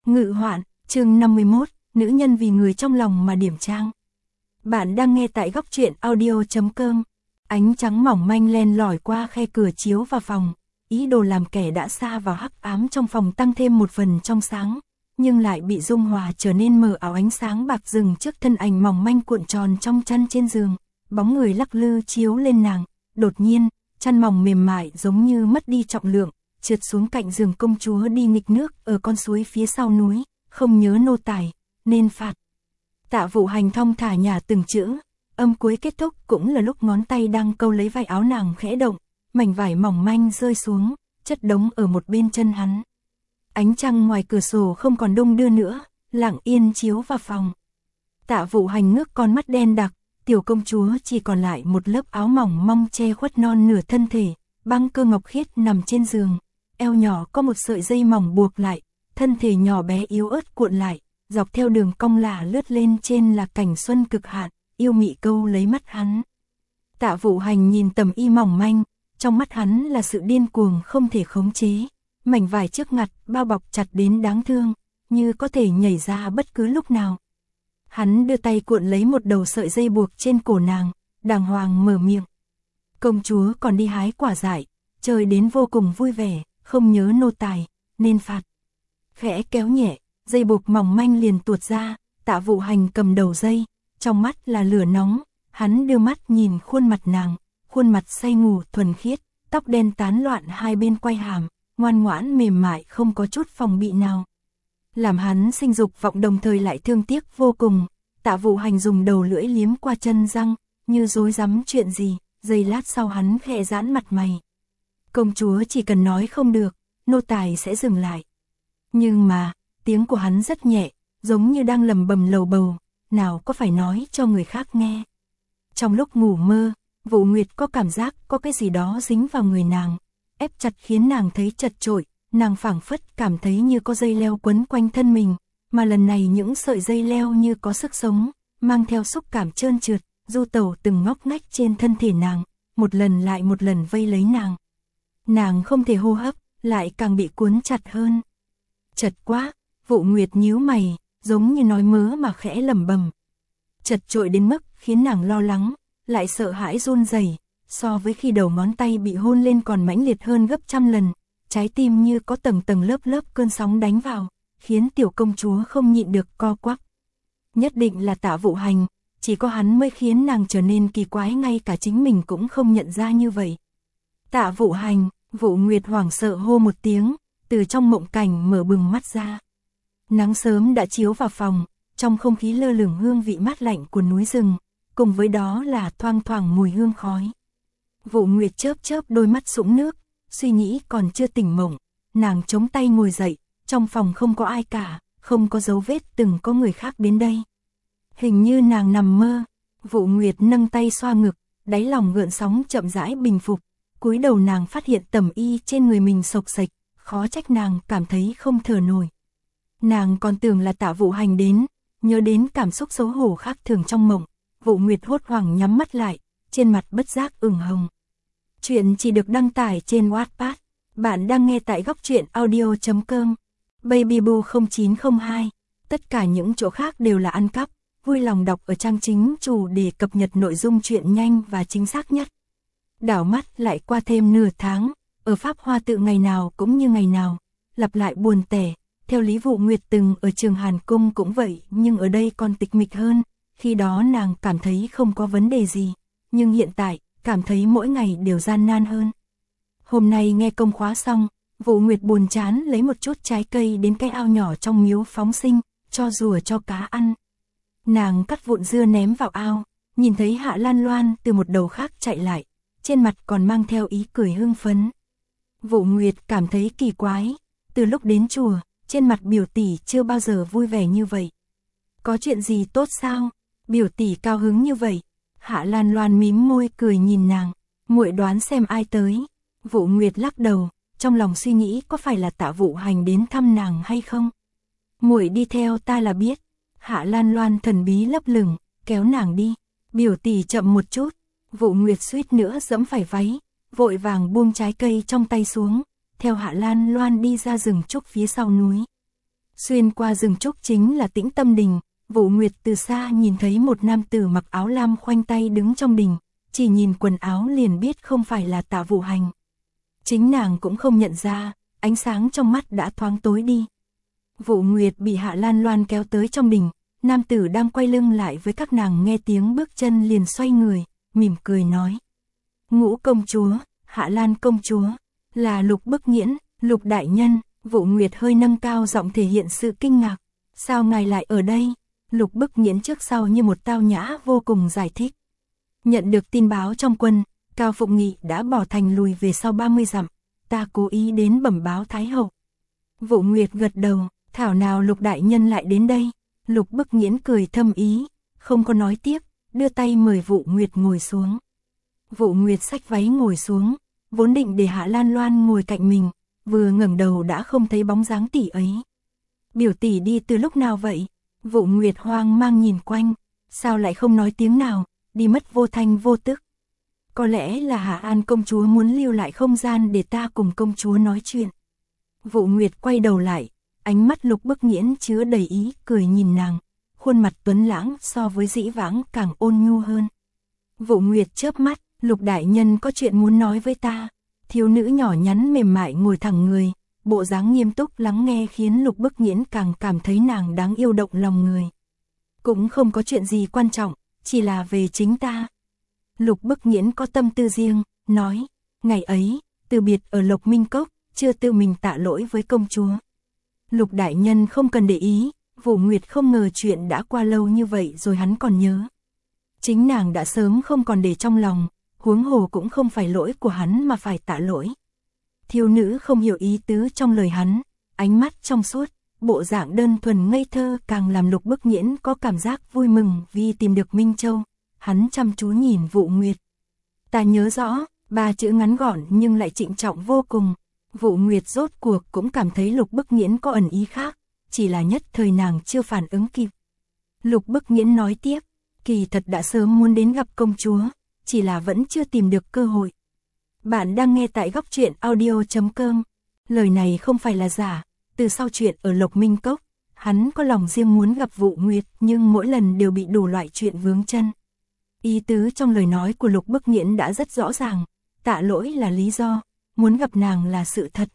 Ngự hoạn, chương 51, nữ nhân vì người trong lòng mà điểm trang. Bạn đang nghe tại góc truyện audio.com. Ánh trắng mỏng manh len lỏi qua khe cửa chiếu vào phòng, ý đồ làm kẻ đã xa vào hắc ám trong phòng tăng thêm một phần trong sáng, nhưng lại bị dung hòa trở nên mờ ảo. Ánh sáng bạc dừng trước thân ảnh mỏng manh cuộn tròn trong chăn trên giường, bóng người lắc lư chiếu lên nàng. Đột nhiên, chăn mỏng mềm mại giống như mất đi trọng lượng, trượt xuống cạnh giường. Công chúa đi nghịch nước ở con suối phía sau núi, không nhớ nô tài, nên phạt. Tạ Vũ Hành thong thả nhả từng chữ, âm cuối kết thúc cũng là lúc ngón tay đang câu lấy vai áo nàng khẽ động, mảnh vải mỏng manh rơi xuống, chất đống ở một bên chân hắn. Ánh trăng ngoài cửa sổ không còn đung đưa nữa, lặng yên chiếu vào phòng. Tạ Vũ Hành ngước con mắt đen đặc, tiểu công chúa chỉ còn lại một lớp áo mỏng mong che khuất non nửa thân thể, băng cơ ngọc khiết nằm trên giường, eo nhỏ có một sợi dây mỏng buộc lại, thân thể nhỏ bé yếu ớt cuộn lại, dọc theo đường cong lả lướt lên trên là cảnh xuân cực hạn, yêu mị câu lấy mắt hắn. Tạ Vũ Hành nhìn tầm y mỏng manh, trong mắt hắn là sự điên cuồng không thể khống chế, mảnh vải trước ngặt bao bọc chặt đến đáng thương, như có thể nhảy ra bất cứ lúc nào. Hắn đưa tay cuộn lấy một đầu sợi dây buộc trên cổ nàng, đàng hoàng mở miệng. Công chúa còn đi hái quả dại, chơi đến vô cùng vui vẻ, không nhớ nô tài, nên phạt. Khẽ kéo nhẹ, dây buộc mỏng manh liền tuột ra. Tạ Vũ Hành cầm đầu dây, trong mắt là lửa nóng, hắn đưa mắt nhìn khuôn mặt nàng, khuôn mặt say ngủ thuần khiết, tóc đen tán loạn hai bên quai hàm, ngoan ngoãn mềm mại không có chút phòng bị nào. Làm hắn sinh dục vọng đồng thời lại thương tiếc vô cùng. Tạ Vũ Hành dùng đầu lưỡi liếm qua chân răng, như rối rắm chuyện gì, giây lát sau hắn khẽ giãn mặt mày. Công chúa chỉ cần nói không được, nô tài sẽ dừng lại. Nhưng mà, tiếng của hắn rất nhẹ, giống như đang lầm bầm lầu bầu, nào có phải nói cho người khác nghe. Trong lúc ngủ mơ, Vũ Nguyệt có cảm giác có cái gì đó dính vào người nàng, ép chặt khiến nàng thấy chật chội, nàng phảng phất cảm thấy như có dây leo quấn quanh thân mình, mà lần này những sợi dây leo như có sức sống, mang theo xúc cảm trơn trượt, du tẩu từng ngóc ngách trên thân thể nàng, một lần lại một lần vây lấy nàng. Nàng không thể hô hấp, lại càng bị cuốn chặt hơn. Chật quá, Vũ Nguyệt nhíu mày, giống như nói mớ mà khẽ lẩm bẩm. Chật chội đến mức khiến nàng lo lắng, lại sợ hãi run rẩy, so với khi đầu ngón tay bị hôn lên còn mãnh liệt hơn gấp trăm lần, trái tim như có tầng tầng lớp lớp cơn sóng đánh vào, khiến tiểu công chúa không nhịn được co quắp. Nhất định là Tạ Vũ Hành, chỉ có hắn mới khiến nàng trở nên kỳ quái, ngay cả chính mình cũng không nhận ra như vậy. Tạ Vũ Hành, Vũ Nguyệt hoảng sợ hô một tiếng, từ trong mộng cảnh mở bừng mắt ra. Nắng sớm đã chiếu vào phòng, trong không khí lơ lửng hương vị mát lạnh của núi rừng, cùng với đó là thoang thoảng mùi hương khói. Vũ Nguyệt chớp chớp đôi mắt sũng nước, suy nghĩ còn chưa tỉnh mộng, nàng chống tay ngồi dậy, trong phòng không có ai cả, không có dấu vết từng có người khác đến đây. Hình như nàng nằm mơ. Vũ Nguyệt nâng tay xoa ngực, đáy lòng gợn sóng chậm rãi bình phục, cúi đầu nàng phát hiện tẩm y trên người mình xộc xệch, khó trách nàng cảm thấy không thở nổi. Nàng còn tưởng là Tạ Vũ Hành đến, nhớ đến cảm xúc xấu hổ khác thường trong mộng, Vũ Nguyệt hốt hoảng nhắm mắt lại, trên mặt bất giác ửng hồng. Chuyện chỉ được đăng tải trên Wattpad. Bạn đang nghe tại góc truyện audio.com. Babyboo 0902. Tất cả những chỗ khác đều là ăn cắp. Vui lòng đọc ở trang chính chủ để cập nhật nội dung truyện nhanh và chính xác nhất. Đảo mắt lại qua thêm nửa tháng, ở Pháp Hoa Tự ngày nào cũng như ngày nào, lặp lại buồn tẻ. Theo lý Vũ Nguyệt từng ở Trường Hàn Cung cũng vậy, nhưng ở đây còn tịch mịch hơn. Khi đó nàng cảm thấy không có vấn đề gì, nhưng hiện tại, cảm thấy mỗi ngày đều gian nan hơn. Hôm nay nghe công khóa xong, Vũ Nguyệt buồn chán lấy một chút trái cây đến cái ao nhỏ trong miếu phóng sinh, cho rùa cho cá ăn. Nàng cắt vụn dưa ném vào ao, nhìn thấy Hạ Lan Loan từ một đầu khác chạy lại, trên mặt còn mang theo ý cười hưng phấn. Vũ Nguyệt cảm thấy kỳ quái, từ lúc đến chùa, trên mặt biểu tỷ chưa bao giờ vui vẻ như vậy. Có chuyện gì tốt sao? Biểu tỷ cao hứng như vậy. Hạ Lan Loan mím môi cười nhìn nàng, muội đoán xem ai tới. Vũ Nguyệt lắc đầu, trong lòng suy nghĩ có phải là Tạ Vũ Hành đến thăm nàng hay không. Muội đi theo ta là biết. Hạ Lan Loan thần bí lấp lửng, kéo nàng đi. Biểu tỷ chậm một chút. Vũ Nguyệt suýt nữa giẫm phải váy, vội vàng buông trái cây trong tay xuống, theo Hạ Lan Loan đi ra rừng trúc phía sau núi. Xuyên qua rừng trúc chính là Tĩnh Tâm Đình, Vũ Nguyệt từ xa nhìn thấy một nam tử mặc áo lam khoanh tay đứng trong đình, chỉ nhìn quần áo liền biết không phải là Tạ Vũ Hành. Chính nàng cũng không nhận ra, ánh sáng trong mắt đã thoáng tối đi. Vũ Nguyệt bị Hạ Lan Loan kéo tới trong đình, nam tử đang quay lưng lại với các nàng nghe tiếng bước chân liền xoay người, mỉm cười nói. Ngũ công chúa, Hạ Lan công chúa, là Lục Bức Nghiễn, Lục đại nhân. Vũ Nguyệt hơi nâng cao giọng thể hiện sự kinh ngạc. Sao ngài lại ở đây? Lục Bức Nghiễn trước sau như một tao nhã vô cùng giải thích. Nhận được tin báo trong quân, Cao Phụng Nghị đã bỏ thành lùi về sau 30 dặm. Ta cố ý đến bẩm báo Thái hậu. Vũ Nguyệt gật đầu, thảo nào Lục đại nhân lại đến đây? Lục Bức Nghiễn cười thâm ý, không có nói tiếp, đưa tay mời Vũ Nguyệt ngồi xuống. Vũ Nguyệt xách váy ngồi xuống, vốn định để Hạ Lan Loan ngồi cạnh mình, vừa ngẩng đầu đã không thấy bóng dáng tỷ ấy. Biểu tỷ đi từ lúc nào vậy? Vũ Nguyệt hoang mang nhìn quanh, sao lại không nói tiếng nào, đi mất vô thanh vô tức. Có lẽ là Hạ An công chúa muốn lưu lại không gian để ta cùng công chúa nói chuyện. Vũ Nguyệt quay đầu lại, ánh mắt Lục Bức Nghiễn chứa đầy ý cười nhìn nàng, khuôn mặt tuấn lãng so với dĩ vãng càng ôn nhu hơn. Vũ Nguyệt chớp mắt, Lục đại nhân có chuyện muốn nói với ta. Thiếu nữ nhỏ nhắn mềm mại ngồi thẳng người, bộ dáng nghiêm túc lắng nghe khiến Lục Bức Nghiễn càng cảm thấy nàng đáng yêu động lòng người. Cũng không có chuyện gì quan trọng, chỉ là về chính ta. Lục Bức Nghiễn có tâm tư riêng, nói, ngày ấy, từ biệt ở Lộc Minh Cốc, chưa tự mình tạ lỗi với công chúa. Lục đại nhân không cần để ý, Vũ Nguyệt không ngờ chuyện đã qua lâu như vậy rồi hắn còn nhớ. Chính nàng đã sớm không còn để trong lòng, huống hồ cũng không phải lỗi của hắn mà phải tạ lỗi. Thiếu nữ không hiểu ý tứ trong lời hắn, ánh mắt trong suốt, bộ dạng đơn thuần ngây thơ càng làm Lục Bức Nghiễn có cảm giác vui mừng vì tìm được Minh Châu. Hắn chăm chú nhìn Vũ Nguyệt. Ta nhớ rõ, 3 chữ ngắn gọn nhưng lại trịnh trọng vô cùng. Vũ Nguyệt rốt cuộc cũng cảm thấy Lục Bức Nghiễn có ẩn ý khác, chỉ là nhất thời nàng chưa phản ứng kịp. Lục Bức Nghiễn nói tiếp, kỳ thật đã sớm muốn đến gặp công chúa, chỉ là vẫn chưa tìm được cơ hội. Bạn đang nghe tại Góc Truyện Audio.com. Lời này không phải là giả, từ sau chuyện ở Lộc Minh Cốc, hắn có lòng riêng muốn gặp Vũ Nguyệt nhưng mỗi lần đều bị đủ loại chuyện vướng chân. Ý tứ trong lời nói của Lục Bức Nghiễn đã rất rõ ràng, tạ lỗi là lý do, muốn gặp nàng là sự thật.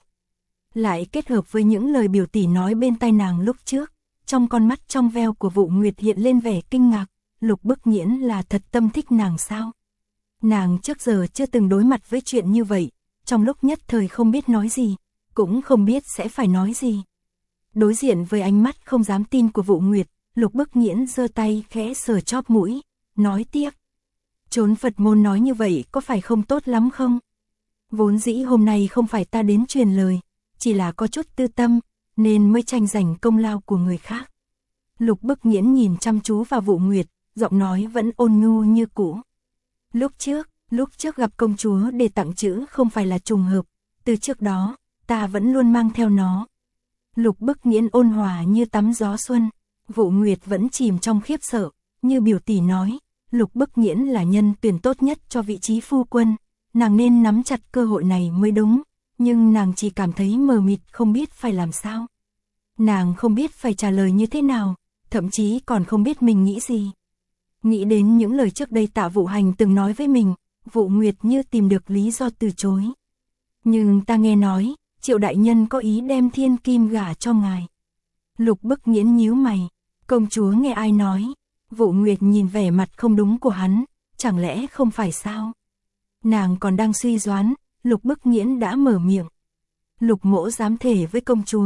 Lại kết hợp với những lời biểu tỷ nói bên tai nàng lúc trước, trong con mắt trong veo của Vũ Nguyệt hiện lên vẻ kinh ngạc, Lục Bức Nghiễn là thật tâm thích nàng sao? Nàng trước giờ chưa từng đối mặt với chuyện như vậy, trong lúc nhất thời không biết nói gì, cũng không biết sẽ phải nói gì. Đối diện với ánh mắt không dám tin của Vũ Nguyệt, Lục Bức Nghiễn giơ tay khẽ sờ chóp mũi, nói tiếp. Trốn Phật môn nói như vậy có phải không tốt lắm không? Vốn dĩ hôm nay không phải ta đến truyền lời, chỉ là có chút tư tâm, nên mới tranh giành công lao của người khác. Lục Bức Nghiễn nhìn chăm chú vào Vũ Nguyệt, giọng nói vẫn ôn nhu như cũ. Lúc trước gặp công chúa để tặng chữ không phải là trùng hợp, từ trước đó, ta vẫn luôn mang theo nó. Lục Bức Nghiễn ôn hòa như tắm gió xuân, Vũ Nguyệt vẫn chìm trong khiếp sợ, như biểu tỷ nói, Lục Bức Nghiễn là nhân tuyển tốt nhất cho vị trí phu quân, nàng nên nắm chặt cơ hội này mới đúng, nhưng nàng chỉ cảm thấy mờ mịt không biết phải làm sao. Nàng không biết phải trả lời như thế nào, thậm chí còn không biết mình nghĩ gì. Nghĩ đến những lời trước đây Tạ Vũ Hành từng nói với mình, Vũ Nguyệt như tìm được lý do từ chối. Nhưng ta nghe nói, Triệu đại nhân có ý đem Thiên Kim gả cho ngài. Lục Bức Nghiễn nhíu mày, công chúa nghe ai nói? Vũ Nguyệt nhìn vẻ mặt không đúng của hắn, chẳng lẽ không phải sao? Nàng còn đang suy đoán, Lục Bức Nghiễn đã mở miệng. Lục mỗ dám thề với công chúa,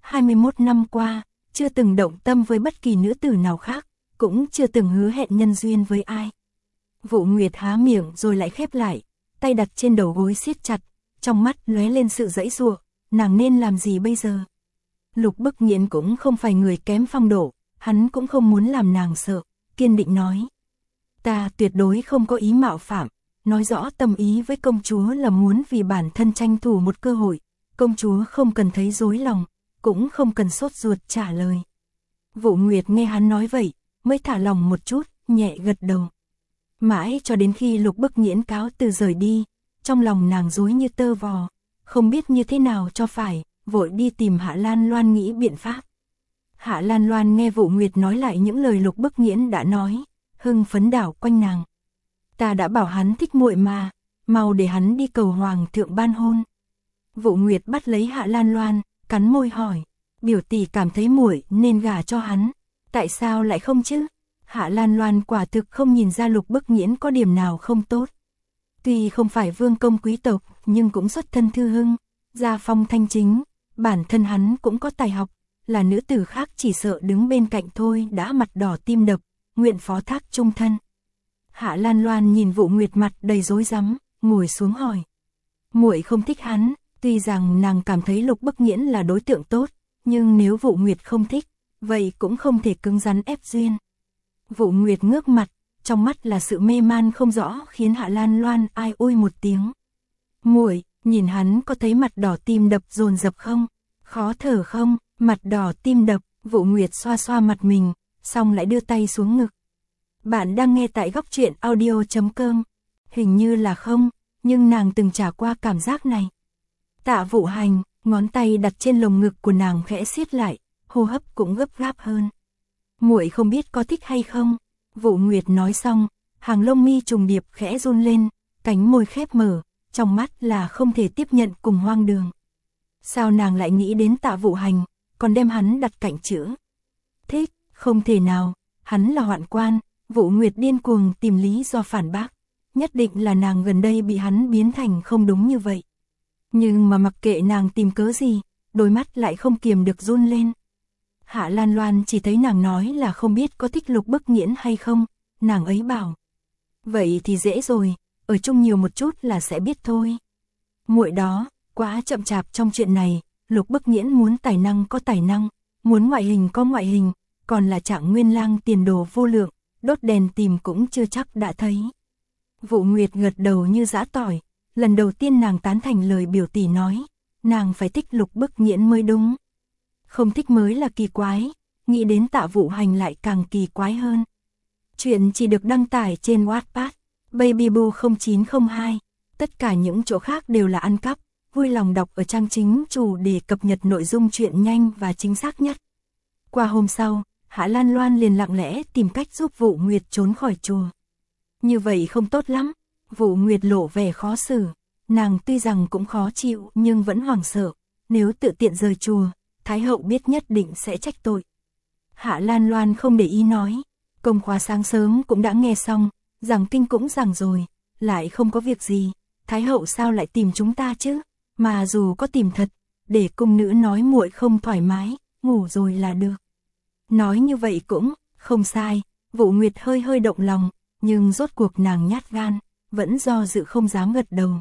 21 năm qua, chưa từng động tâm với bất kỳ nữ tử nào khác, cũng chưa từng hứa hẹn nhân duyên với ai. Vũ Nguyệt há miệng rồi lại khép lại, tay đặt trên đầu gối siết chặt, trong mắt lóe lên sự giãy giụa, nàng nên làm gì bây giờ? Lục Bức Nghiễn cũng không phải người kém phong độ, hắn cũng không muốn làm nàng sợ, kiên định nói. Ta tuyệt đối không có ý mạo phạm, nói rõ tâm ý với công chúa là muốn vì bản thân tranh thủ một cơ hội, công chúa không cần thấy rối lòng, cũng không cần sốt ruột trả lời. Vũ Nguyệt nghe hắn nói vậy, mới thả lòng một chút, nhẹ gật đầu. Mãi cho đến khi Lục Bức Nghiễn cáo từ rời đi, trong lòng nàng rối như tơ vò, không biết như thế nào cho phải, vội đi tìm Hạ Lan Loan nghĩ biện pháp. Hạ Lan Loan nghe Vũ Nguyệt nói lại những lời Lục Bức Nghiễn đã nói, hưng phấn đảo quanh nàng. Ta đã bảo hắn thích muội mà, mau để hắn đi cầu hoàng thượng ban hôn. Vũ Nguyệt bắt lấy Hạ Lan Loan, cắn môi hỏi, biểu tỷ cảm thấy muội nên gả cho hắn, tại sao lại không chứ? Hạ Lan Loan quả thực không nhìn ra Lục Bức Nghiễn có điểm nào không tốt. Tuy không phải vương công quý tộc, nhưng cũng xuất thân thư hưng, gia phong thanh chính, bản thân hắn cũng có tài học, là nữ tử khác chỉ sợ đứng bên cạnh thôi đã mặt đỏ tim đập, nguyện phó thác chung thân. Hạ Lan Loan nhìn Vũ Nguyệt mặt đầy rối rắm, ngồi xuống hỏi. Muội không thích hắn, tuy rằng nàng cảm thấy Lục Bức Nghiễn là đối tượng tốt, nhưng nếu Vũ Nguyệt không thích, vậy cũng không thể cứng rắn ép duyên. Vũ Nguyệt ngước mặt, trong mắt là sự mê man không rõ khiến Hạ Lan Loan ai ôi một tiếng. Muội, nhìn hắn có thấy mặt đỏ tim đập dồn dập không? Khó thở không? Mặt đỏ tim đập, Vũ Nguyệt xoa xoa mặt mình, xong lại đưa tay xuống ngực. Bạn đang nghe tại góc truyện audio.com. Hình như là không, nhưng nàng từng trải qua cảm giác này. Tạ Vũ Hành, ngón tay đặt trên lồng ngực của nàng khẽ siết lại, hô hấp cũng gấp gáp hơn. Muội không biết có thích hay không? Vũ Nguyệt nói xong, hàng lông mi trùng điệp khẽ run lên, cánh môi khép mở, trong mắt là không thể tiếp nhận cùng hoang đường. Sao nàng lại nghĩ đến Tạ Vũ Hành, còn đem hắn đặt cạnh chữ thích? Không thể nào, hắn là hoạn quan. Vũ Nguyệt điên cuồng tìm lý do phản bác, nhất định là nàng gần đây bị hắn biến thành không đúng như vậy. Nhưng mà mặc kệ nàng tìm cớ gì, đôi mắt lại không kiềm được run lên. Hạ Lan Loan chỉ thấy nàng nói là không biết có thích Lục Bức Nghiễn hay không, nàng ấy bảo. Vậy thì dễ rồi, ở chung nhiều một chút là sẽ biết thôi. Muội đó, quá chậm chạp trong chuyện này, Lục Bức Nghiễn muốn tài năng có tài năng, muốn ngoại hình có ngoại hình, còn là Trạng Nguyên Lang tiền đồ vô lượng, đốt đèn tìm cũng chưa chắc đã thấy. Vũ Nguyệt gật đầu như giã tỏi, lần đầu tiên nàng tán thành lời biểu tỷ nói, nàng phải thích Lục Bức Nghiễn mới đúng. Không thích mới là kỳ quái, nghĩ đến Tạ Vũ Hành lại càng kỳ quái hơn. Chuyện chỉ được đăng tải trên Wattpad, Babyboo 0902, tất cả những chỗ khác đều là ăn cắp, vui lòng đọc ở trang chính chủ để cập nhật nội dung chuyện nhanh và chính xác nhất. Qua hôm sau, Hạ Lan Loan liền lặng lẽ tìm cách giúp Vũ Nguyệt trốn khỏi chùa. Như vậy không tốt lắm, Vũ Nguyệt lộ vẻ khó xử, nàng tuy rằng cũng khó chịu nhưng vẫn hoảng sợ, nếu tự tiện rời chùa, Thái hậu biết nhất định sẽ trách tội. Hạ Lan Loan không để ý nói, công khóa sáng sớm cũng đã nghe xong, giảng kinh cũng giảng rồi, lại không có việc gì, Thái hậu sao lại tìm chúng ta chứ, mà dù có tìm thật, để cung nữ nói muội không thoải mái, ngủ rồi là được. Nói như vậy cũng không sai, Vũ Nguyệt hơi hơi động lòng, nhưng rốt cuộc nàng nhát gan, vẫn do dự không dám gật đầu.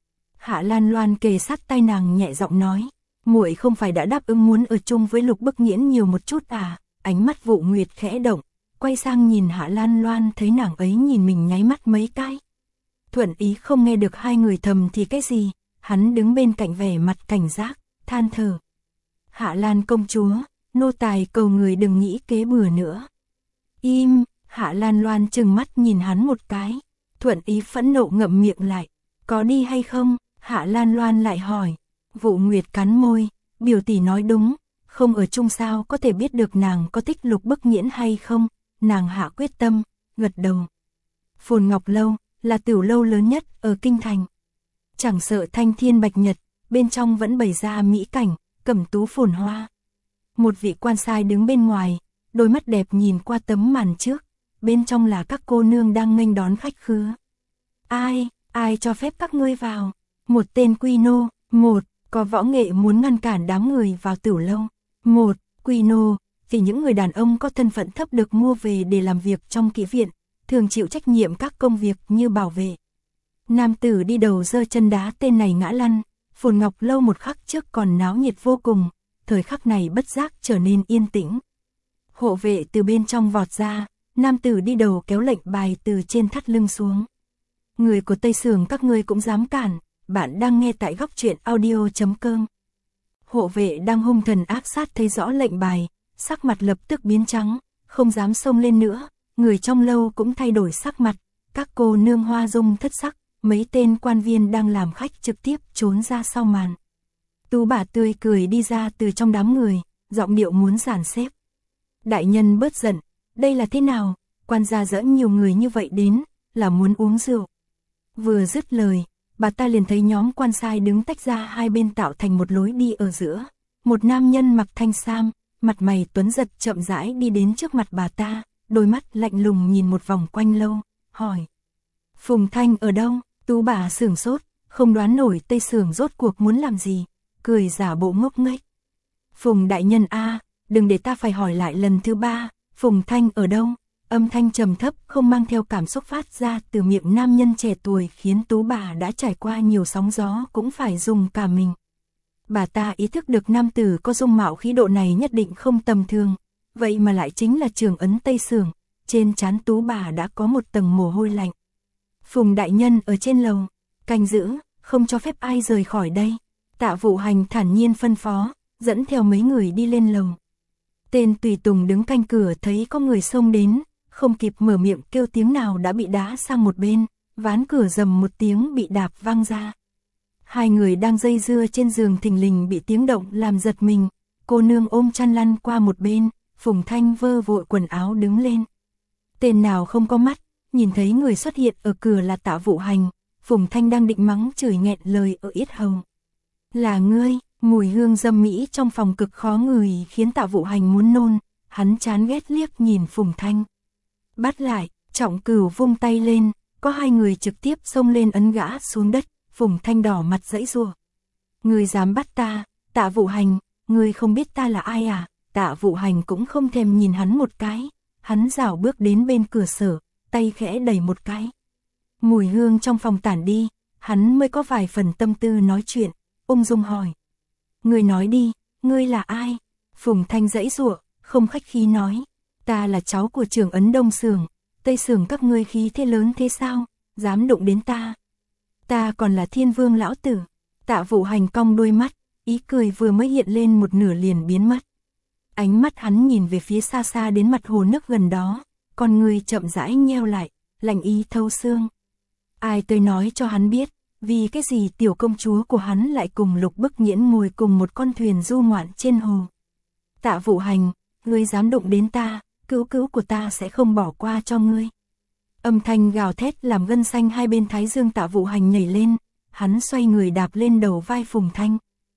Hạ Lan Loan kề sát tai nàng nhẹ giọng nói, muội không phải đã đáp ứng muốn ở chung với Lục Bức Nghiễn nhiều một chút à? Ánh mắt Vũ Nguyệt khẽ động, quay sang nhìn Hạ Lan Loan thấy nàng ấy nhìn mình nháy mắt mấy cái. Thuận ý không nghe được hai người thầm thì cái gì, hắn đứng bên cạnh vẻ mặt cảnh giác, than thở. Hạ Lan công chúa, nô tài cầu người đừng nghĩ kế bừa nữa. Im, Hạ Lan Loan trừng mắt nhìn hắn một cái, Thuận ý phẫn nộ ngậm miệng lại, có đi hay không? Hạ Lan Loan lại hỏi. Vũ Nguyệt cắn môi, biểu tỷ nói đúng, không ở chung sao có thể biết được nàng có thích Lục Bức Nghiễn hay không, nàng hạ quyết tâm, gật đầu. Phồn Ngọc Lâu, là tiểu lâu lớn nhất ở Kinh Thành. Chẳng sợ thanh thiên bạch nhật, bên trong vẫn bày ra mỹ cảnh, cẩm tú phồn hoa. Một vị quan sai đứng bên ngoài, đôi mắt đẹp nhìn qua tấm màn trước, bên trong là các cô nương đang nghênh đón khách khứa. Ai cho phép các ngươi vào? Một tên quy nô, một, có võ nghệ muốn ngăn cản đám người vào tiểu lâu. Một, quy nô, vì những người đàn ông có thân phận thấp được mua về để làm việc trong kỹ viện, thường chịu trách nhiệm các công việc như bảo vệ. Nam tử đi đầu giơ chân đá tên này ngã lăn, Phồn Ngọc Lâu một khắc trước còn náo nhiệt vô cùng, thời khắc này bất giác trở nên yên tĩnh. Hộ vệ từ bên trong vọt ra, nam tử đi đầu kéo lệnh bài từ trên thắt lưng xuống. Người của Tây Sường các ngươi cũng dám cản, bạn đang nghe tại góc truyện audio.com. Hộ vệ đang hung thần ác sát thấy rõ lệnh bài, sắc mặt lập tức biến trắng, không dám xông lên nữa, người trong lâu cũng thay đổi sắc mặt, các cô nương hoa dung thất sắc, mấy tên quan viên đang làm khách trực tiếp trốn ra sau màn. Tú bà tươi cười đi ra từ trong đám người, giọng điệu muốn dàn xếp. Đại nhân bớt giận, đây là thế nào, quan gia dẫn nhiều người như vậy đến, là muốn uống rượu. Vừa dứt lời, bà ta liền thấy nhóm quan sai đứng tách ra hai bên tạo thành một lối đi ở giữa. Một nam nhân mặc thanh sam, mặt mày tuấn giật chậm rãi đi đến trước mặt bà ta, đôi mắt lạnh lùng nhìn một vòng quanh lâu, hỏi. Phùng Thanh ở đâu? Tú bà sửng sốt, không đoán nổi Tây Sưởng rốt cuộc muốn làm gì, cười giả bộ ngốc nghếch. Phùng đại nhân a, đừng để ta phải hỏi lại lần thứ ba, Phùng Thanh ở đâu? Âm thanh trầm thấp không mang theo cảm xúc phát ra từ miệng nam nhân trẻ tuổi khiến Tú bà đã trải qua nhiều sóng gió cũng phải dùng cả mình. Bà ta ý thức được nam tử có dung mạo khí độ này nhất định không tầm thường, vậy mà lại chính là Trường Ấn Tây Sưởng, trên trán Tú bà đã có một tầng mồ hôi lạnh. Phùng đại nhân ở trên lầu, canh giữ, không cho phép ai rời khỏi đây. Tạ Vũ Hành thản nhiên phân phó, dẫn theo mấy người đi lên lầu. Tên tùy tùng đứng canh cửa thấy có người xông đến, không kịp mở miệng kêu tiếng nào đã bị đá sang một bên, ván cửa rầm một tiếng bị đạp văng ra. Hai người đang dây dưa trên giường thình lình bị tiếng động làm giật mình, cô nương ôm chăn lăn qua một bên, Phùng Thanh vơ vội quần áo đứng lên. Tên nào không có mắt, nhìn thấy người xuất hiện ở cửa là Tạ Vũ Hành, Phùng Thanh đang định mắng chửi nghẹn lời ở yết hầu. Là ngươi, mùi hương dâm mỹ trong phòng cực khó ngửi khiến Tạ Vũ Hành muốn nôn, hắn chán ghét liếc nhìn Phùng Thanh. Bắt lại, Trọng Cửu vung tay lên, có hai người trực tiếp xông lên ấn gã xuống đất, Phùng Thanh đỏ mặt giãy giụa. Ngươi dám bắt ta, Tạ Vũ Hành, ngươi không biết ta là ai à? Tạ Vũ Hành cũng không thèm nhìn hắn một cái, hắn rảo bước đến bên cửa sổ, tay khẽ đẩy một cái. Mùi hương trong phòng tản đi, hắn mới có vài phần tâm tư nói chuyện, ung dung hỏi. Ngươi nói đi, ngươi là ai? Phùng Thanh giãy giụa, không khách khí nói. Ta là cháu của Trường Ấn Đông Sưởng, Tây Sưởng các ngươi khí thế lớn thế sao, dám đụng đến ta. Ta còn là Thiên Vương lão tử. Tạ Vũ Hành cong đôi mắt, ý cười vừa mới hiện lên một nửa liền biến mất. Ánh mắt hắn nhìn về phía xa xa đến mặt hồ nước gần đó, con người chậm rãi nheo lại, lạnh ý thấu xương. Ai tới nói cho hắn biết, vì cái gì tiểu công chúa của hắn lại cùng Lục Bức Nghiễn ngồi cùng một con thuyền du ngoạn trên hồ. Tạ Vũ Hành, ngươi dám đụng đến ta, cứu cứu của ta sẽ không bỏ qua cho ngươi. Âm thanh gào thét làm gân xanh hai bên thái dương Tạ Vũ Hành nhảy lên, hắn xoay người đạp lên đầu vai Phùng Thanh.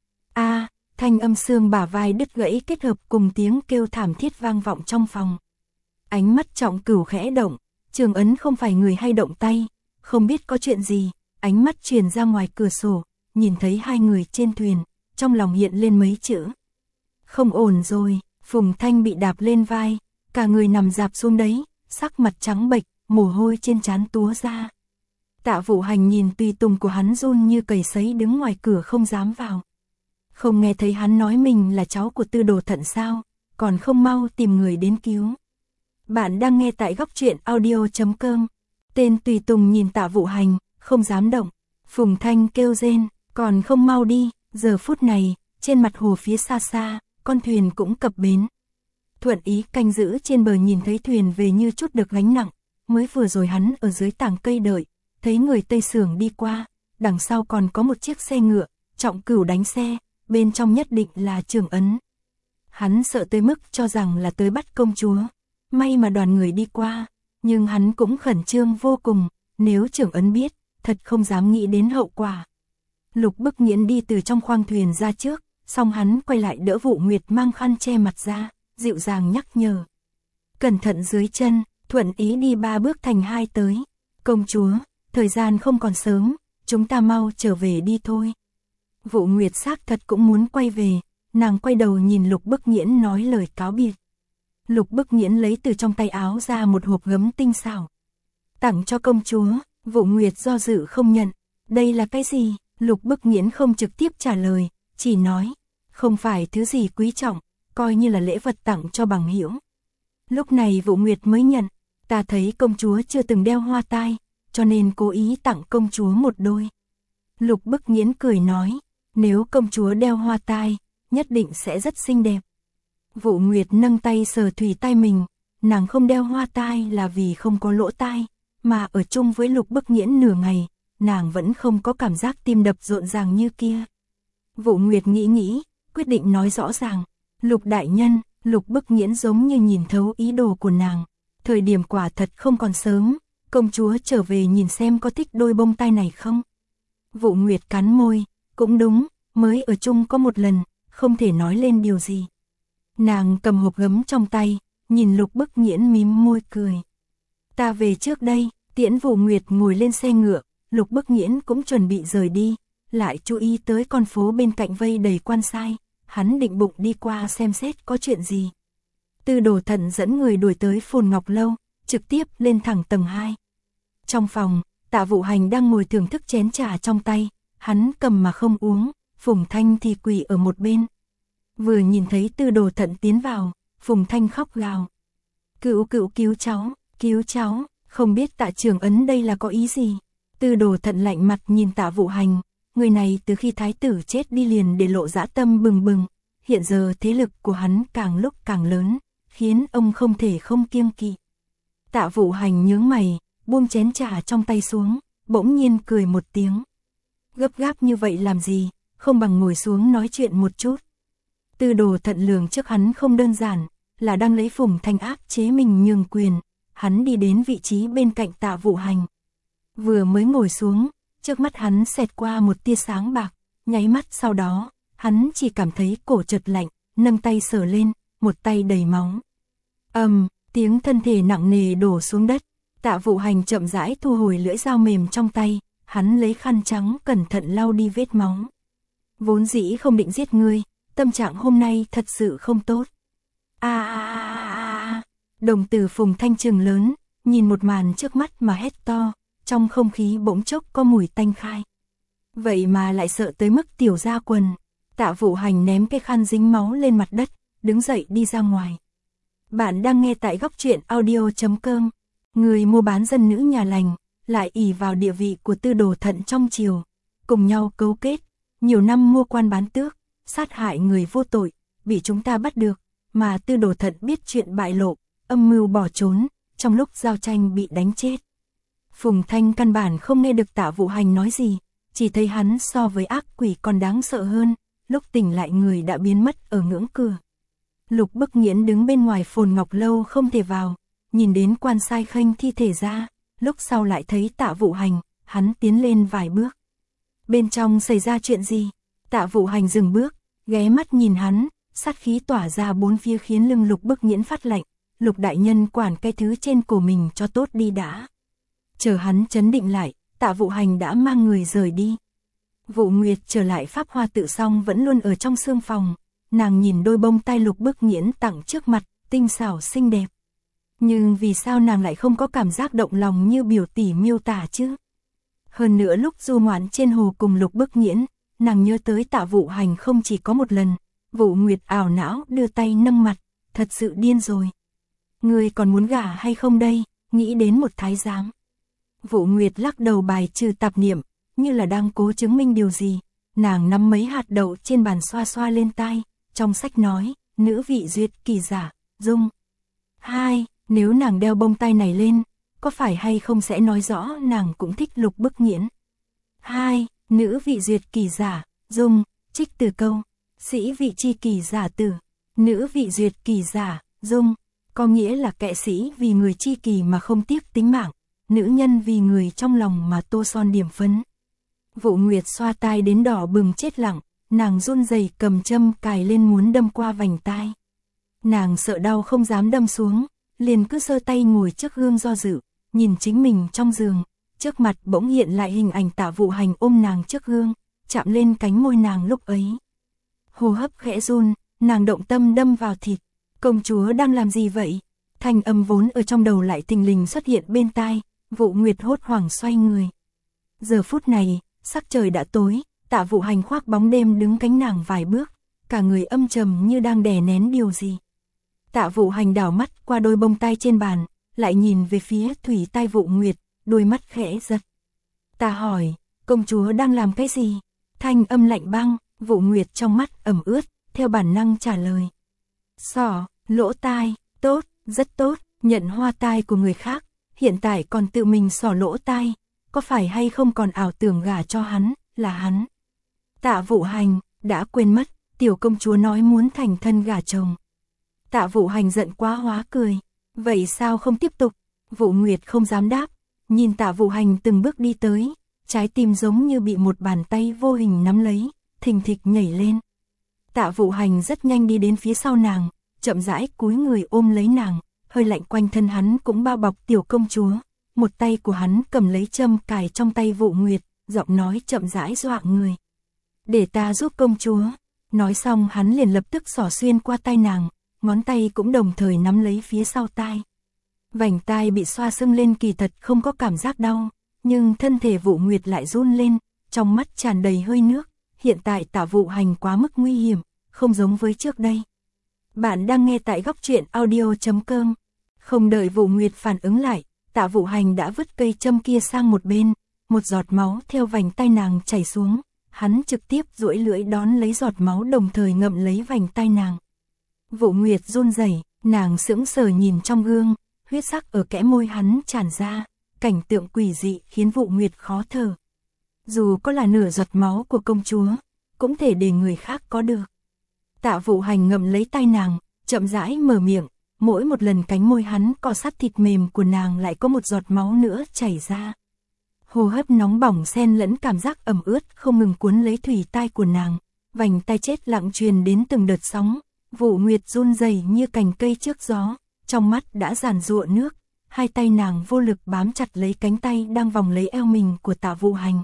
A, thanh âm xương bả vai đứt gãy kết hợp cùng tiếng kêu thảm thiết vang vọng trong phòng. Ánh mắt Trọng Cửu khẽ động, Trường Ấn không phải người hay động tay, không biết có chuyện gì, ánh mắt truyền ra ngoài cửa sổ, nhìn thấy hai người trên thuyền, trong lòng hiện lên mấy chữ. Không ổn rồi, Phùng Thanh bị đạp lên vai, cả người nằm rạp xuống đấy, sắc mặt trắng bệch, mồ hôi trên trán túa ra. Tạ Vũ Hành nhìn tùy tùng của hắn run như cầy sấy đứng ngoài cửa không dám vào. Không nghe thấy hắn nói mình là cháu của Tư Đồ Thận sao, còn không mau tìm người đến cứu. Bạn đang nghe tại góc truyện audio.com. Tên tùy tùng nhìn Tạ Vũ Hành, không dám động. Phùng Thanh kêu rên, còn không mau đi. Giờ phút này, trên mặt hồ phía xa xa, con thuyền cũng cập bến. Thuận Ý canh giữ trên bờ nhìn thấy thuyền về như chút được gánh nặng. Mới vừa rồi hắn ở dưới tàng cây đợi, thấy người Tây Sưởng đi qua, đằng sau còn có một chiếc xe ngựa, Trọng Cửu đánh xe, bên trong nhất định là Trường Ấn. Hắn sợ tới mức cho rằng là tới bắt công chúa, may mà đoàn người đi qua, nhưng hắn cũng khẩn trương vô cùng, nếu Trường Ấn biết, thật không dám nghĩ đến hậu quả. Lục Bức Nghiễn đi từ trong khoang thuyền ra trước, xong hắn quay lại đỡ Vũ Nguyệt mang khăn che mặt ra, dịu dàng nhắc nhở. Cẩn thận dưới chân, Thuận Ý đi 3 bước thành 2 tới. Công chúa, thời gian không còn sớm, chúng ta mau trở về đi thôi. Vũ Nguyệt xác thật cũng muốn quay về, nàng quay đầu nhìn Lục Bức Nghiễn nói lời cáo biệt. Lục Bức Nghiễn lấy từ trong tay áo ra một hộp gấm tinh xảo. Tặng cho công chúa, Vũ Nguyệt do dự không nhận. Đây là cái gì? Lục Bức Nghiễn không trực tiếp trả lời, chỉ nói, không phải thứ gì quý trọng, coi như là lễ vật tặng cho bằng hữu. Lúc này Vũ Nguyệt mới nhận, ta thấy công chúa chưa từng đeo hoa tai, cho nên cố ý tặng công chúa một đôi. Lục Bức Nghiễn cười nói, nếu công chúa đeo hoa tai, nhất định sẽ rất xinh đẹp. Vũ Nguyệt nâng tay sờ thủy tai mình, nàng không đeo hoa tai là vì không có lỗ tai, mà ở chung với Lục Bức Nghiễn nửa ngày, nàng vẫn không có cảm giác tim đập rộn ràng như kia. Vũ Nguyệt nghĩ nghĩ, quyết định nói rõ ràng, Lục đại nhân, Lục Bức Nghiễn giống như nhìn thấu ý đồ của nàng. Thời điểm quả thật không còn sớm, công chúa trở về nhìn xem có thích đôi bông tai này không. Vũ Nguyệt cắn môi, cũng đúng, mới ở chung có một lần, không thể nói lên điều gì. Nàng cầm hộp gấm trong tay, nhìn Lục Bức Nghiễn mím môi cười. Ta về trước đây, tiễn Vũ Nguyệt ngồi lên xe ngựa, Lục Bức Nghiễn cũng chuẩn bị rời đi, lại chú ý tới con phố bên cạnh vây đầy quan sai, hắn định bụng đi qua xem xét có chuyện gì. Tư Đồ Thận dẫn người đuổi tới Phồn Ngọc Lâu, trực tiếp lên thẳng tầng 2. Trong phòng, Tạ Vũ Hành đang ngồi thưởng thức chén trà trong tay, hắn cầm mà không uống, Phùng Thanh thì quỳ ở một bên. Vừa nhìn thấy Tư Đồ Thận tiến vào, Phùng Thanh khóc gào. Cữu cữu cứu cháu, không biết Tạ Trường Ấn đây là có ý gì. Tư Đồ Thận lạnh mặt nhìn Tạ Vũ Hành, người này từ khi thái tử chết đi liền để lộ dã tâm bừng bừng, hiện giờ thế lực của hắn càng lúc càng lớn, khiến ông không thể không kiêng kỵ. Tạ Vũ Hành nhướng mày, buông chén trà trong tay xuống, bỗng nhiên cười một tiếng. Gấp gáp như vậy làm gì, không bằng ngồi xuống nói chuyện một chút. Tư Đồ Thận lường trước hắn không đơn giản, là đang lấy Phùng Thanh áp chế mình nhường quyền, hắn đi đến vị trí bên cạnh Tạ Vũ Hành. Vừa mới ngồi xuống, trước mắt hắn xẹt qua một tia sáng bạc, nháy mắt sau đó, hắn chỉ cảm thấy cổ chợt lạnh, nâng tay sờ lên, một tay đầy máu. Tiếng thân thể nặng nề đổ xuống đất, Tạ Vũ Hành chậm rãi thu hồi lưỡi dao mềm trong tay, hắn lấy khăn trắng cẩn thận lau đi vết máu. Vốn dĩ không định giết ngươi, tâm trạng hôm nay thật sự không tốt. Đồng tử Phùng Thanh trừng lớn, nhìn một màn trước mắt mà hét to, trong không khí bỗng chốc có mùi tanh khai. Vậy mà lại sợ tới mức tiểu ra quần. Tạ Vũ Hành ném cái khăn dính máu lên mặt đất, đứng dậy đi ra ngoài. Bạn đang nghe tại Góc Truyện Audio.com. Người mua bán dân nữ nhà lành, lại ỷ vào địa vị của Tư Đồ Thận trong triều, cùng nhau cấu kết, nhiều năm mua quan bán tước, sát hại người vô tội, bị chúng ta bắt được, mà Tư Đồ Thận biết chuyện bại lộ, âm mưu bỏ trốn, trong lúc giao tranh bị đánh chết. Phùng Thanh căn bản không nghe được Tạ Vũ Hành nói gì, chỉ thấy hắn so với ác quỷ còn đáng sợ hơn, lúc tỉnh lại người đã biến mất ở ngưỡng cửa. Lục Bức Nghiễn đứng bên ngoài Phồn Ngọc Lâu không thể vào, nhìn đến quan sai khênh thi thể ra, lúc sau lại thấy Tạ Vũ Hành, hắn tiến lên vài bước. Bên trong xảy ra chuyện gì? Tạ Vũ Hành dừng bước, ghé mắt nhìn hắn, sát khí tỏa ra bốn phía khiến lưng Lục Bức Nghiễn phát lạnh. Lục đại nhân quản cái thứ trên cổ mình cho tốt đi đã. Chờ hắn chấn định lại, Tạ Vũ Hành đã mang người rời đi. Vũ Nguyệt trở lại pháp hoa tự xong vẫn luôn ở trong sương phòng, nàng nhìn đôi bông tai Lục Bức Nghiễn tặng trước mặt, tinh xảo xinh đẹp. Nhưng vì sao nàng lại không có cảm giác động lòng như biểu tỷ miêu tả chứ? Hơn nữa lúc du ngoạn trên hồ cùng Lục Bức Nghiễn, nàng nhớ tới Tạ Vũ Hành không chỉ có một lần. Vũ Nguyệt ảo não đưa tay nâng mặt, thật sự điên rồi. Ngươi còn muốn gả hay không đây, nghĩ đến một thái giám. Vũ Nguyệt lắc đầu bài trừ tạp niệm, như là đang cố chứng minh điều gì. Nàng nắm mấy hạt đậu trên bàn xoa xoa lên tai, trong sách nói, nữ vị duyệt kỳ giả, dung. 2. Nếu nàng đeo bông tai này lên, có phải hay không sẽ nói rõ nàng cũng thích Lục Bức Nghiễn. 2. Nữ vị duyệt kỳ giả, dung, trích từ câu, sĩ vị chi kỳ giả tử, nữ vị duyệt kỳ giả, dung. Có nghĩa là kệ sĩ vì người chi kỳ mà không tiếc tính mạng, nữ nhân vì người trong lòng mà tô son điểm phấn. Vũ Nguyệt xoa tai đến đỏ bừng chết lặng, nàng run rẩy cầm châm cài lên muốn đâm qua vành tai. Nàng sợ đau không dám đâm xuống, liền cứ giơ tay ngồi trước gương do dự, nhìn chính mình trong giường, trước mặt bỗng hiện lại hình ảnh Tạ Vũ Hành ôm nàng trước gương, chạm lên cánh môi nàng lúc ấy. Hô hấp khẽ run, nàng động tâm đâm vào thịt. Công chúa đang làm gì vậy? Thanh âm vốn ở trong đầu lại thình lình xuất hiện bên tai, Vũ Nguyệt hốt hoảng xoay người. Giờ phút này, sắc trời đã tối, Tạ Vũ Hành khoác bóng đêm đứng cánh nàng vài bước, cả người âm trầm như đang đè nén điều gì. Tạ Vũ Hành đảo mắt qua đôi bông tai trên bàn, lại nhìn về phía thủy tai Vũ Nguyệt, đôi mắt khẽ giật. Ta hỏi, công chúa đang làm cái gì? Thanh âm lạnh băng, Vũ Nguyệt trong mắt ẩm ướt, theo bản năng trả lời. Sỏ, lỗ tai, tốt, rất tốt, nhận hoa tai của người khác, hiện tại còn tự mình sỏ lỗ tai, có phải hay không còn ảo tưởng gả cho hắn, là hắn. Tạ Vũ Hành, đã quên mất, tiểu công chúa nói muốn thành thân gả chồng. Tạ Vũ Hành giận quá hóa cười. Vậy sao không tiếp tục? Vũ Nguyệt không dám đáp, nhìn Tạ Vũ Hành từng bước đi tới, trái tim giống như bị một bàn tay vô hình nắm lấy, thình thịch nhảy lên. Tạ Vũ Hành rất nhanh đi đến phía sau nàng, chậm rãi cúi người ôm lấy nàng, hơi lạnh quanh thân hắn cũng bao bọc tiểu công chúa. Một tay của hắn cầm lấy châm cài trong tay Vũ Nguyệt, giọng nói chậm rãi dọa người. Để ta giúp công chúa. Nói xong hắn liền lập tức xỏ xuyên qua tai nàng, ngón tay cũng đồng thời nắm lấy phía sau tai. Vành tai bị xoa sưng lên kỳ thật không có cảm giác đau, nhưng thân thể Vũ Nguyệt lại run lên, trong mắt tràn đầy hơi nước. Hiện tại Tạ Vũ Hành quá mức nguy hiểm, không giống với trước đây. Bạn đang nghe tại góc truyện audio.com. Không đợi Vũ Nguyệt phản ứng lại, Tạ Vũ Hành đã vứt cây châm kia sang một bên, một giọt máu theo vành tai nàng chảy xuống, hắn trực tiếp duỗi lưỡi đón lấy giọt máu đồng thời ngậm lấy vành tai nàng. Vũ Nguyệt run rẩy, nàng sững sờ nhìn trong gương, huyết sắc ở kẽ môi hắn tràn ra, cảnh tượng quỷ dị khiến Vũ Nguyệt khó thở. Dù có là nửa giọt máu của công chúa, cũng thể để người khác có được. Tạ Vũ Hành ngậm lấy tai nàng, chậm rãi mở miệng, mỗi một lần cánh môi hắn cọ sát thịt mềm của nàng lại có một giọt máu nữa chảy ra. Hô hấp nóng bỏng xen lẫn cảm giác ẩm ướt không ngừng cuốn lấy thủy tai của nàng, vành tai chết lặng truyền đến từng đợt sóng. Vũ Nguyệt run rẩy như cành cây trước gió, trong mắt đã giàn giụa nước, hai tay nàng vô lực bám chặt lấy cánh tay đang vòng lấy eo mình của Tạ Vũ Hành.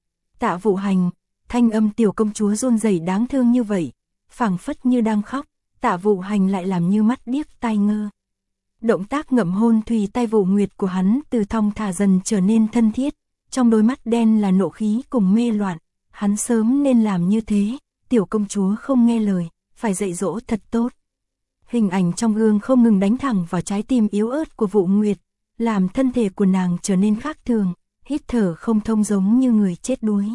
Tạ Vũ Hành, thanh âm tiểu công chúa run rẩy đáng thương như vậy, phảng phất như đang khóc, Tạ Vũ Hành lại làm như mắt điếc tai ngơ. Động tác ngậm hôn thùy tai Vũ Nguyệt của hắn từ thong thả dần trở nên thân thiết, trong đôi mắt đen là nộ khí cùng mê loạn, hắn sớm nên làm như thế, tiểu công chúa không nghe lời, phải dạy dỗ thật tốt. Hình ảnh trong gương không ngừng đánh thẳng vào trái tim yếu ớt của Vũ Nguyệt, làm thân thể của nàng trở nên khác thường, hít thở không thông giống như người chết đuối.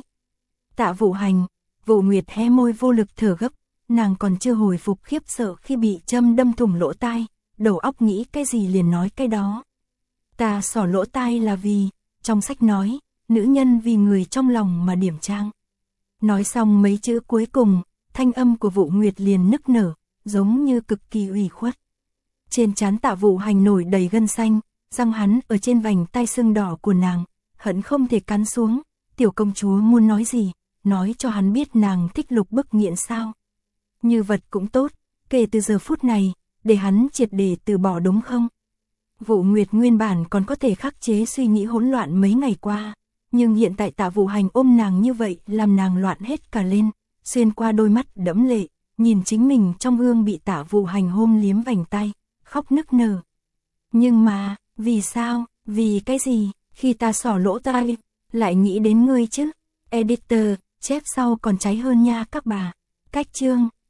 Tạ Vũ Hành, Vũ Nguyệt hé môi vô lực thở gấp, nàng còn chưa hồi phục khiếp sợ khi bị châm đâm thủng lỗ tai, đầu óc nghĩ cái gì liền nói cái đó. Ta xỏ lỗ tai là vì, trong sách nói, nữ nhân vì người trong lòng mà điểm trang. Nói xong mấy chữ cuối cùng, thanh âm của Vũ Nguyệt liền nức nở, giống như cực kỳ ủy khuất. Trên trán Tạ Vũ Hành nổi đầy gân xanh, răng hắn ở trên vành tai sưng đỏ của nàng, hận không thể cắn xuống. Tiểu công chúa muốn nói gì, nói cho hắn biết nàng thích lục bức nghiện sao. Như vật cũng tốt, kể từ giờ phút này, để hắn triệt để từ bỏ đúng không? Vũ Nguyệt nguyên bản còn có thể khắc chế suy nghĩ hỗn loạn mấy ngày qua, nhưng hiện tại Tạ Vũ Hành ôm nàng như vậy làm nàng loạn hết cả lên, xuyên qua đôi mắt đẫm lệ, nhìn chính mình trong gương bị Tạ Vũ Hành hôn liếm vành tay, khóc nức nở. Nhưng mà, vì sao, vì cái gì, khi ta xỏ lỗ tai, lại nghĩ đến ngươi chứ? Editor, chép sau còn cháy hơn nha các bà. Cách chương